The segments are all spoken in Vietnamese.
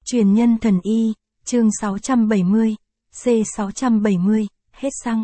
Truyền nhân thần y, chương 670, C670, hết xăng.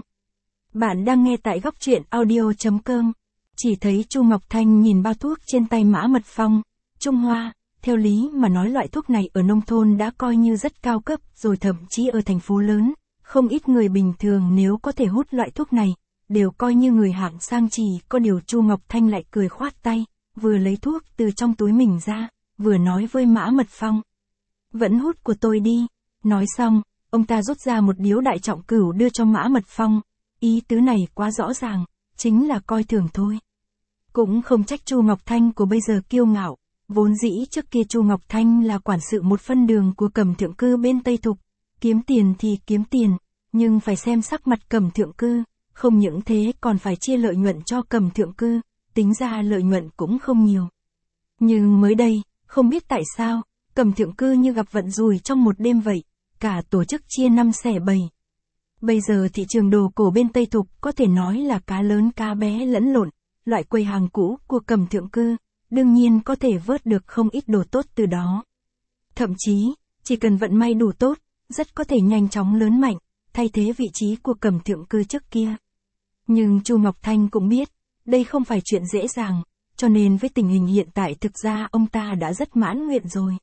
Bạn đang nghe tại góc truyện audio.com. Chỉ thấy Chu Ngọc Thanh nhìn bao thuốc trên tay Mã Mật Phong, Trung Hoa, theo lý mà nói loại thuốc này ở nông thôn đã coi như rất cao cấp, rồi thậm chí ở thành phố lớn, không ít người bình thường nếu có thể hút loại thuốc này, đều coi như người hạng sang chỉ, có điều Chu Ngọc Thanh lại cười khoát tay, vừa lấy thuốc từ trong túi mình ra, vừa nói với Mã Mật Phong. Vẫn hút của tôi đi. Nói xong, ông ta rút ra một điếu đại trọng cửu đưa cho Mã Mật Phong. Ý tứ này quá rõ ràng, chính là coi thường thôi. Cũng không trách Chu Ngọc Thanh của bây giờ kiêu ngạo, vốn dĩ trước kia Chu Ngọc Thanh là quản sự một phân đường của Cẩm Thượng Cư bên Tây Thục, kiếm tiền thì kiếm tiền, nhưng phải xem sắc mặt Cẩm Thượng Cư, không những thế còn phải chia lợi nhuận cho Cẩm Thượng Cư, tính ra lợi nhuận cũng không nhiều. Nhưng mới đây, không biết tại sao, Cẩm Thượng Cư như gặp vận rủi trong một đêm vậy, cả tổ chức chia 5 xẻ 7. Bây giờ thị trường đồ cổ bên Tây Thục có thể nói là cá lớn cá bé lẫn lộn, loại quầy hàng cũ của Cẩm Thượng Cư, đương nhiên có thể vớt được không ít đồ tốt từ đó. Thậm chí, chỉ cần vận may đủ tốt, rất có thể nhanh chóng lớn mạnh, thay thế vị trí của Cẩm Thượng Cư trước kia. Nhưng Chu Ngọc Thanh cũng biết, đây không phải chuyện dễ dàng, cho nên với tình hình hiện tại thực ra ông ta đã rất mãn nguyện rồi.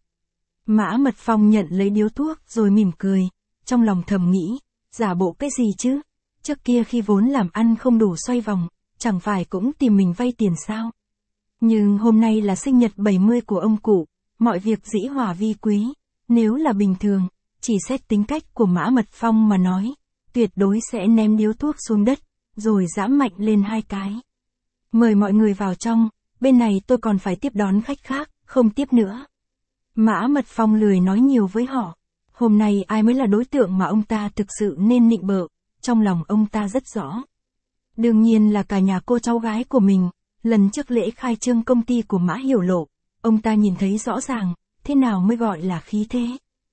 Mã Mật Phong nhận lấy điếu thuốc rồi mỉm cười, trong lòng thầm nghĩ, giả bộ cái gì chứ, trước kia khi vốn làm ăn không đủ xoay vòng, chẳng phải cũng tìm mình vay tiền sao. Nhưng hôm nay là sinh nhật 70 của ông cụ, mọi việc dĩ hòa vi quý, nếu là bình thường, chỉ xét tính cách của Mã Mật Phong mà nói, tuyệt đối sẽ ném điếu thuốc xuống đất, rồi giãm mạnh lên 2 cái. Mời mọi người vào trong, bên này tôi còn phải tiếp đón khách khác, không tiếp nữa. Mã Mật Phong lười nói nhiều với họ. Hôm nay ai mới là đối tượng mà ông ta thực sự nên nịnh bợ, trong lòng ông ta rất rõ. Đương nhiên là cả nhà cô cháu gái của mình, lần trước lễ khai trương công ty của Mã Hiểu Lộ, ông ta nhìn thấy rõ ràng, thế nào mới gọi là khí thế.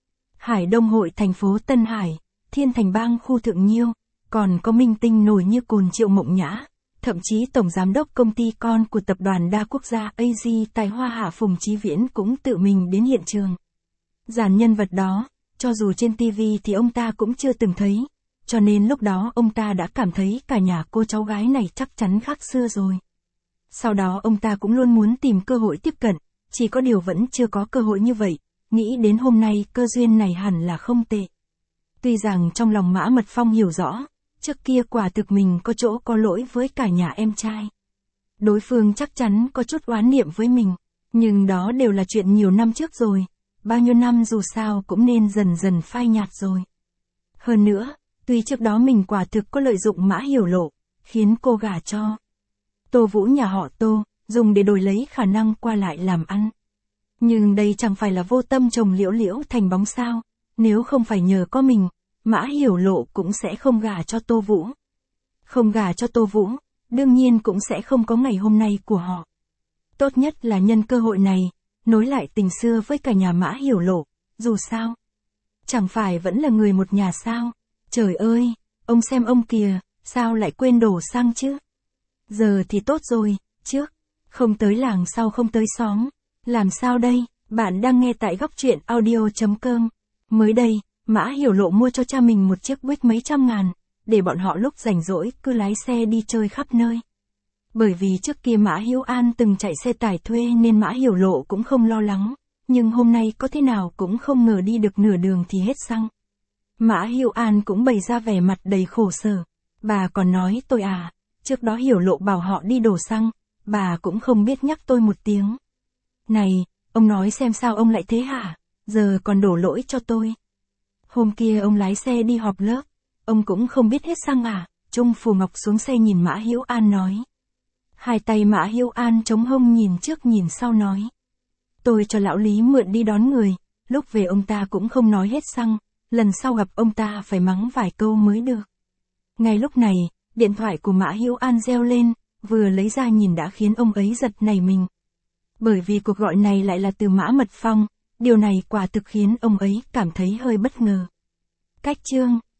Hải Đông Hội thành phố Tân Hải, Thiên Thành Bang khu Thượng Nhiêu, còn có minh tinh nổi như Cồn Triệu Mộng Nhã, thậm chí tổng giám đốc công ty con của tập đoàn đa quốc gia AZ Tài Hoa Hạ Phùng Chí Viễn cũng tự mình đến hiện trường. Dàn nhân vật đó, cho dù trên TV thì ông ta cũng chưa từng thấy, cho nên lúc đó ông ta đã cảm thấy cả nhà cô cháu gái này chắc chắn khác xưa rồi. Sau đó ông ta cũng luôn muốn tìm cơ hội tiếp cận, chỉ có điều vẫn chưa có cơ hội như vậy, nghĩ đến hôm nay cơ duyên này hẳn là không tệ. Tuy rằng trong lòng Mã Mật Phong hiểu rõ, trước kia quả thực mình có chỗ có lỗi với cả nhà em trai. Đối phương chắc chắn có chút oán niệm với mình, nhưng đó đều là chuyện nhiều năm trước rồi, bao nhiêu năm dù sao cũng nên dần dần phai nhạt rồi. Hơn nữa, tuy trước đó mình quả thực có lợi dụng Mã Hiểu Lộ, khiến cô gả cho Tô Vũ nhà họ Tô, dùng để đổi lấy khả năng qua lại làm ăn. Nhưng đây chẳng phải là vô tâm trồng liễu liễu thành bóng sao, nếu không phải nhờ có mình, Mã Hiểu Lộ cũng sẽ không gả cho Tô Vũ. Không gả cho Tô Vũ, đương nhiên cũng sẽ không có ngày hôm nay của họ. Tốt nhất là nhân cơ hội này, nối lại tình xưa với cả nhà Mã Hiểu Lộ, dù sao. Chẳng phải vẫn là người một nhà sao? Trời ơi, ông xem ông kìa, sao lại quên đổ xăng chứ? Giờ thì tốt rồi, trước, không tới làng sau không tới xóm. Làm sao đây? Bạn đang nghe tại góc truyện audio.com. Mới đây, Mã Hiểu Lộ mua cho cha mình một chiếc Buick mấy trăm ngàn, để bọn họ lúc rảnh rỗi cứ lái xe đi chơi khắp nơi. Bởi vì trước kia Mã Hiếu An từng chạy xe tải thuê nên Mã Hiểu Lộ cũng không lo lắng, nhưng hôm nay có thế nào cũng không ngờ đi được nửa đường thì hết xăng. Mã Hiếu An cũng bày ra vẻ mặt đầy khổ sở. Bà còn nói tôi à, trước đó Hiểu Lộ bảo họ đi đổ xăng, bà cũng không biết nhắc tôi một tiếng. Này, ông nói xem sao ông lại thế hả, giờ còn đổ lỗi cho tôi. Hôm kia ông lái xe đi họp lớp, ông cũng không biết hết xăng à? Trung Phù Ngọc xuống xe nhìn Mã Hiếu An nói. Hai tay Mã Hiếu An chống hông nhìn trước nhìn sau nói. Tôi cho lão Lý mượn đi đón người, lúc về ông ta cũng không nói hết xăng, lần sau gặp ông ta phải mắng vài câu mới được. Ngay lúc này, điện thoại của Mã Hiếu An reo lên, vừa lấy ra nhìn đã khiến ông ấy giật nảy mình. Bởi vì cuộc gọi này lại là từ Mã Mật Phong, điều này quả thực khiến ông ấy cảm thấy hơi bất ngờ. Cách chương